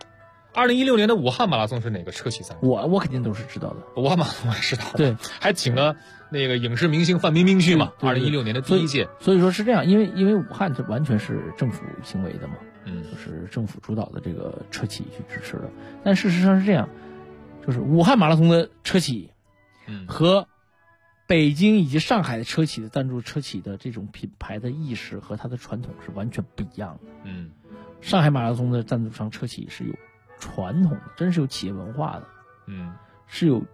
？2016年的武汉马拉松是哪个车企赞助？ 我肯定都是知道的。 武汉马拉松我也知道。 对， 还请了那个影视明星范冰冰去嘛？2016年的第一届。 所以说是这样，因为武汉这完全是政府行为的嘛，就是政府主导的这个车企去支持的。但事实上是这样，就是武汉马拉松的车企，和北京以及上海的车企的赞助车企的这种品牌的意识和它的传统是完全不一样的。上海马拉松的赞助商车企是有传统的，真是有企业文化的，是有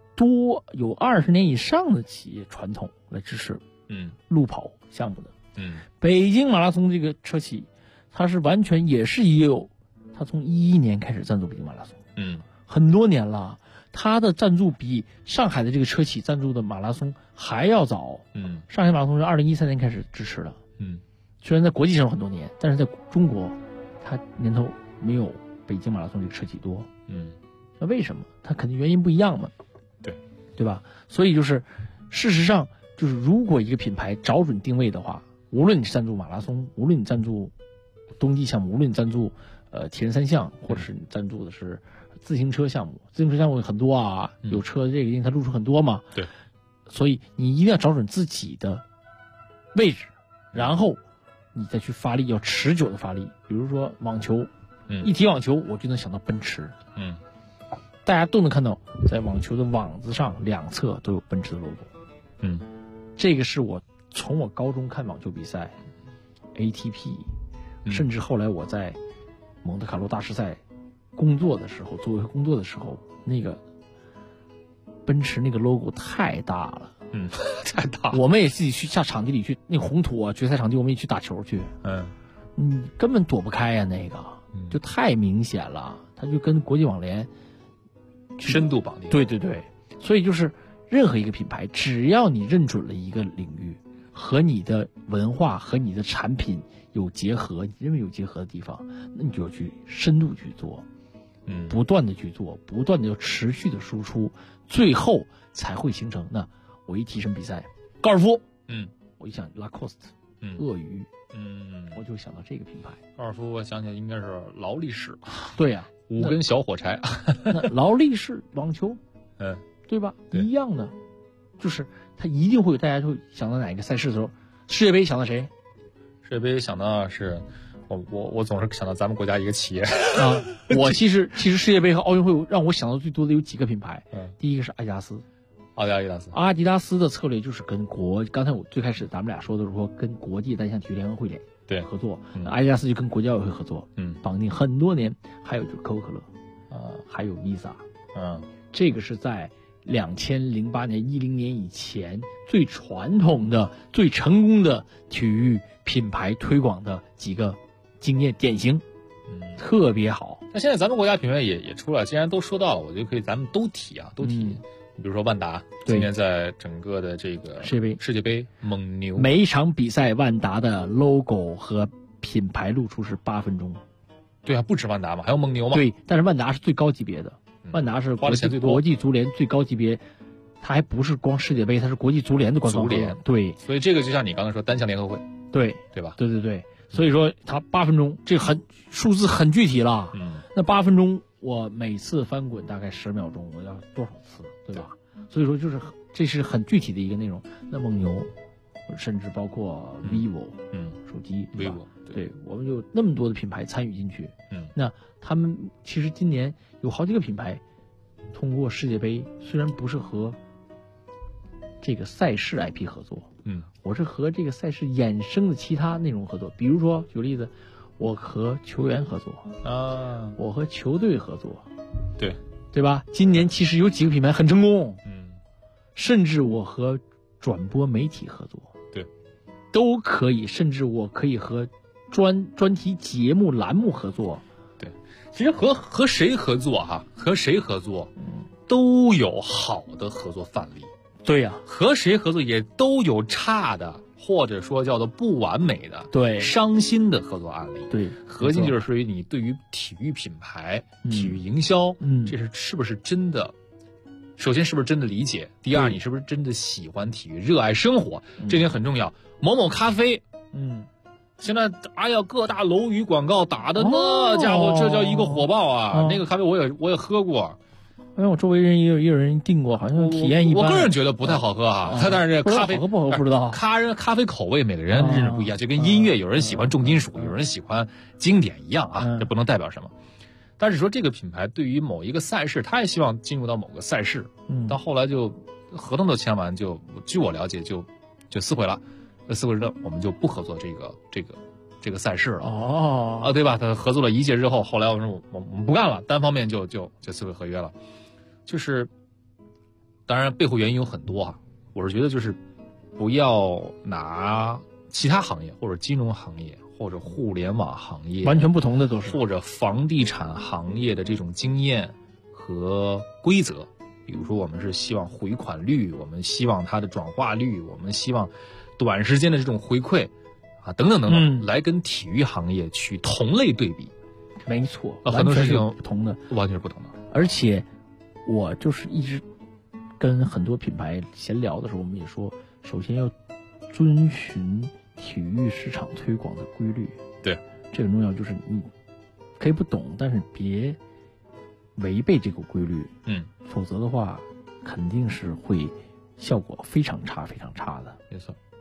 20年以上的企业传统来支持路跑项目的。北京马拉松这个车企，它是完全也有，它从2011年开始赞助北京马拉松，很多年了。它的赞助比上海的这个车企赞助的马拉松还要早。上海马拉松是2013年开始支持的。虽然在国际上有很多年，但是在中国，它年头没有北京马拉松这个车企多。那为什么？它肯定原因不一样嘛。对吧？所以就是事实上，就是如果一个品牌找准定位的话，无论你是赞助马拉松，无论你赞助冬季项目，无论你赞助铁人3项，或者是你赞助的是自行车项目，自行车项目很多有车这个因为它路数很多嘛。 对， 所以你一定要找准自己的位置，然后你再去发力，要持久的发力。比如说网球，一提网球我就能想到奔驰，大家都能看到在网球的网子上两侧都有奔驰的 logo，这个是我从我高中看网球比赛 ATP，甚至后来我在蒙特卡洛大师赛工作的时候，作为工作的时候，那个奔驰那个 logo 太大了， 太大了。 我们也自己去下场地里去，那个红土啊，决赛场地我们也去打球去，根本躲不开呀，那个就太明显了，它就跟国际网联深度绑定。 对对对，所以就是任何一个品牌，只要你认准了一个领域，和你的文化和你的产品有结合，你认为有结合的地方，那你就要去深度去做，不断的去做，不断的要持续的输出，最后才会形成。那我一提什么比赛，高尔夫，我一想 Lacoste，鳄鱼，我就想到这个品牌。 高尔夫我想起来应该是劳力士， 对呀 ，5根小火柴。 那劳力士网球，对吧？ 对一样的，就是它一定会有大家会想到哪一个赛事的时候，世界杯想到谁？ 世界杯想到是我总是想到咱们国家一个企业啊。我其实世界杯和奥运会让我想到最多的有几个品牌，第一个是阿迪达斯。阿迪达斯的策略就是跟刚才我最开始咱们俩说的是说跟国际单项体育联合会合作，阿迪达斯就跟国际奥委会合作，绑定很多年。还有就是可口可乐，还有 Visa，这个是在2008年、10年以前最传统的、最成功的体育品牌推广的几个经验典型，特别好。 那现在咱们国家品牌也出来，既然都说到了，我觉得可以咱们都提。比如说万达，今年在整个的这个世界杯蒙牛， 每一场比赛万达的 logo 和品牌露出是8分钟。 对啊，不止万达嘛，还有蒙牛嘛。 对，但是万达是最高级别的，万达是国际足联最高级别，它还不是光世界杯，它是国际足联的官方足联。 对， 所以这个就像你刚才说单项联合会， 对吧？ 对，所以说它8分钟，这个数字很具体了。那8分钟，我每次翻滚大概10秒钟，我要多少次，对吧？所以说这是很具体的一个内容。那蒙牛，甚至包括 vivo，手机 vivo， 对，我们有那么多的品牌参与进去。那他们其实今年有好几个品牌通过世界杯，虽然不是和这个赛事 IP 合作，我是和这个赛事衍生的其他内容合作。比如说举个例子，我和球员合作啊，我和球队合作，对吧？今年其实有几个品牌很成功，甚至我和转播媒体合作，都可以，甚至我可以和专题节目栏目合作。 其实和谁合作和谁合作，都有好的合作范例。 对呀， 和谁合作也都有差的，或者说叫做不完美的、伤心的合作案例。 对， 核心就是属于你对于体育品牌、体育营销，这是不是真的？首先是不是真的理解？第二，你是不是真的喜欢体育、热爱生活？这点很重要。某某咖啡，现在各大楼宇广告打的那家伙，这叫一个火爆啊！那个咖啡我也喝过。 我周围人也有人订过，好像体验一般。 我个人觉得不太好喝但是这咖啡好喝不好不知道。 咖啡口味每个人认识不一样，就跟音乐，有人喜欢重金属，有人喜欢经典一样这不能代表什么。但是说这个品牌对于某一个赛事，他也希望进入到某个赛事，到后来就合同都签完，就据我了解就撕毁了，撕毁了，我们就不合作这个赛事了对吧？他合作了一届之后，后来我们不干了，单方面就撕毁合约了。就是当然背后原因有很多我是觉得就是不要拿其他行业或者金融行业或者互联网行业完全不同的都是， 或者房地产行业的这种经验和规则，比如说我们是希望回款率，我们希望它的转化率，我们希望短时间的这种回馈等等等等，来跟体育行业去同类对比。 没错， 很多事情不同的， 完全是不同的。 而且我就是一直跟很多品牌闲聊的时候，我们也说，首先要遵循体育市场推广的规律。 对， 这很重要，就是你可以不懂，但是别违背这个规律。否则的话，肯定是会效果非常差、非常差的。 没错。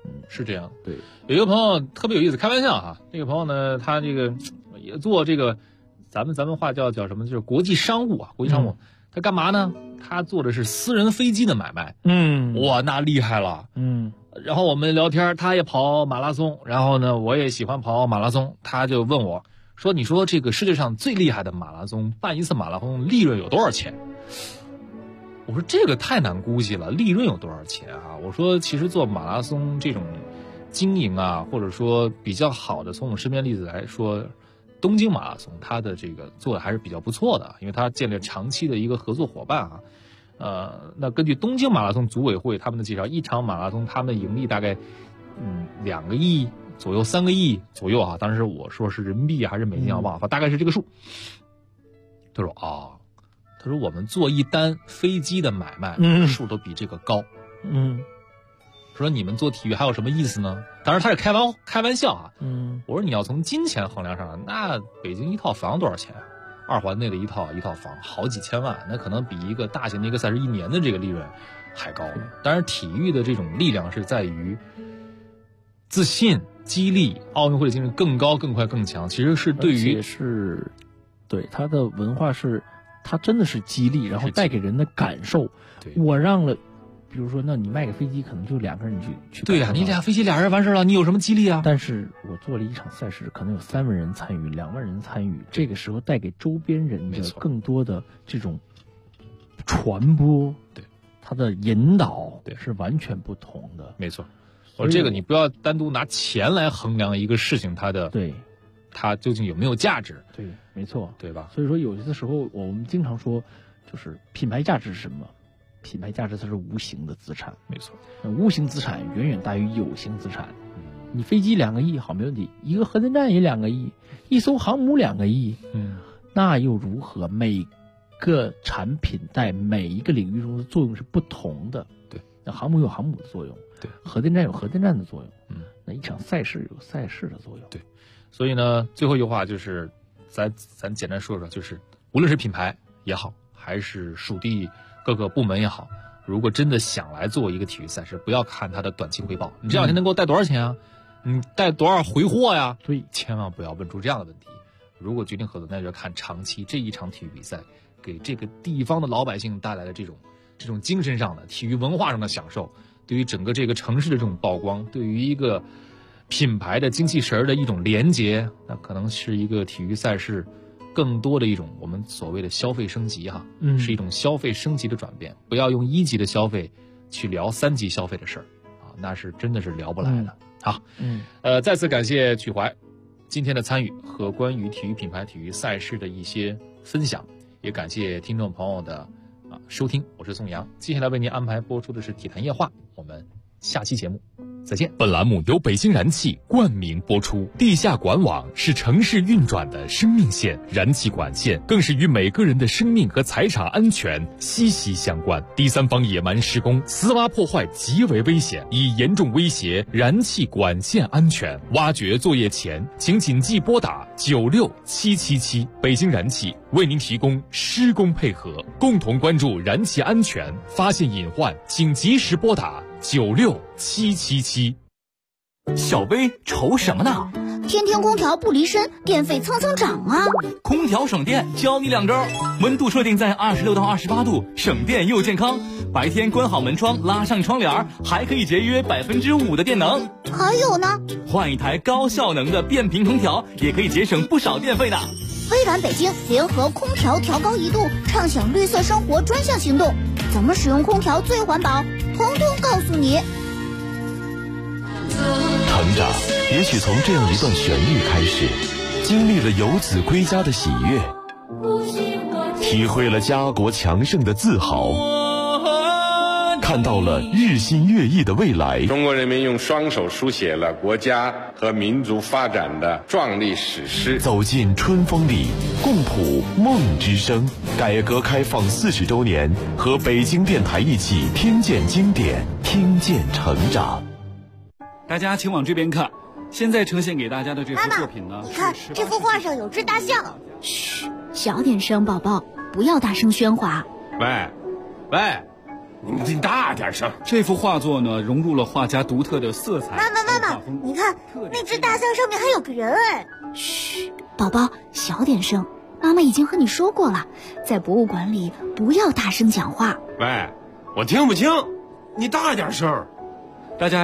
是这样。 对， 有一个朋友特别有意思，开玩笑哈。这个朋友呢，他这个也做这个，咱们话叫什么？就是国际商务啊，国际商务。他干嘛呢？他做的是私人飞机的买卖。哇，那厉害了。然后我们聊天，他也跑马拉松，然后呢，我也喜欢跑马拉松，他就问我说：“你说这个世界上最厉害的马拉松，办一次马拉松利润有多少钱？”我说这个太难估计了，利润有多少钱啊？我说其实做马拉松这种经营啊，或者说比较好的，从我们身边例子来说，东京马拉松它的这个做的还是比较不错的，因为它建立了长期的一个合作伙伴啊。那根据东京马拉松组委会他们的介绍，一场马拉松他们的盈利大概2个亿左右，3个亿左右啊。当时我说是人民币还是美金啊，忘了，大概是这个数。他说他说我们做一单飞机的买卖，数都比这个高。说你们做体育还有什么意思呢？当然他是开玩笑啊。我说你要从金钱衡量上，那北京一套房多少钱？2环内的一套房好几千万，那可能比一个大型的一个赛事1年的这个利润还高。当然体育的这种力量是在于自信、激励，奥运会的精神更高、更快、更强。其实是对于对他的文化是。它真的是激励，然后带给人的感受。我让了，比如说，那你卖个飞机，可能就2个人去。 对呀，你俩飞机2人完事了，你有什么激励啊？ 但是我做了一场赛事，可能有3万人参与，2万人参与，这个时候带给周边人的更多的这种传播， 对它的引导，是完全不同的。 没错，这个你不要单独拿钱来衡量一个事情，它究竟有没有价值？ 对，没错， 对吧？ 所以说，有些时候我们经常说，就是品牌价值是什么？品牌价值它是无形的资产， 没错。 无形资产远远大于有形资产。你飞机2个亿好没问题，一个核电站也2个亿，一艘航母2个亿，那又如何？每个产品在每一个领域中的作用是不同的。 对， 那航母有航母的作用， 对， 核电站有核电站的作用，那一场赛事有赛事的作用， 对。所以呢，最后一句话就是，咱简单说说，就是无论是品牌也好，还是属地各个部门也好，如果真的想来做一个体育赛事，不要看它的短期回报，你这2天能给我带多少钱啊？你带多少回货呀？ 对， 千万不要问出这样的问题。如果决定合作，那就要看长期这一场体育比赛给这个地方的老百姓带来的这种精神上的、体育文化上的享受，对于整个这个城市的这种曝光，对于一个品牌的精气神的一种连结，那可能是一个体育赛事更多的一种我们所谓的消费升级是一种消费升级的转变。不要用1级的消费去聊3级消费的事儿那是真的是聊不来的。好，再次感谢曲怀今天的参与和关于体育品牌、体育赛事的一些分享，也感谢听众朋友的收听。我是宋阳，接下来为您安排播出的是体坛夜话，我们下期节目再见。 本栏目由北京燃气冠名播出。地下管网是城市运转的生命线，燃气管线更是与每个人的生命和财产安全息息相关。第三方野蛮施工、私挖破坏极为危险，已严重威胁燃气管线安全。挖掘作业前，请谨记拨打96777。北京燃气为您提供施工配合，共同关注燃气安全，发现隐患请及时拨打96777。 小薇愁什么呢？ 天天空调不离身，电费蹭蹭涨啊！ 空调省电，教你2招：温度设定在26到28度，省电又健康。白天关好门窗，拉上窗帘，还可以节约5%的电能。 还有呢， 换一台高效能的变频空调，也可以节省不少电费呢。 微软北京联合空调调高1度，畅享绿色生活专项行动，怎么使用空调最环保，统统告诉你。 成长也许从这样一段旋律开始，经历了游子归家的喜悦，体会了家国强盛的自豪，看到了日新月异的未来。 中国人民用双手书写了国家和民族发展的壮丽史诗。 走进春风里，共谱梦之声。改革开放40周年，和北京电台一起听见经典，听见成长。 大家请往这边看，现在呈现给大家的这幅作品呢， 你看这幅画上有只大象。嘘，小点声，宝宝，不要大声喧哗。 喂， 你大点声。 这幅画作呢，融入了画家独特的色彩。 妈妈，你看那只大象上面还有个人哎！嘘，宝宝，小点声。妈妈已经和你说过了，在博物馆里不要大声讲话。 喂，我听不清，你大点声。 大家。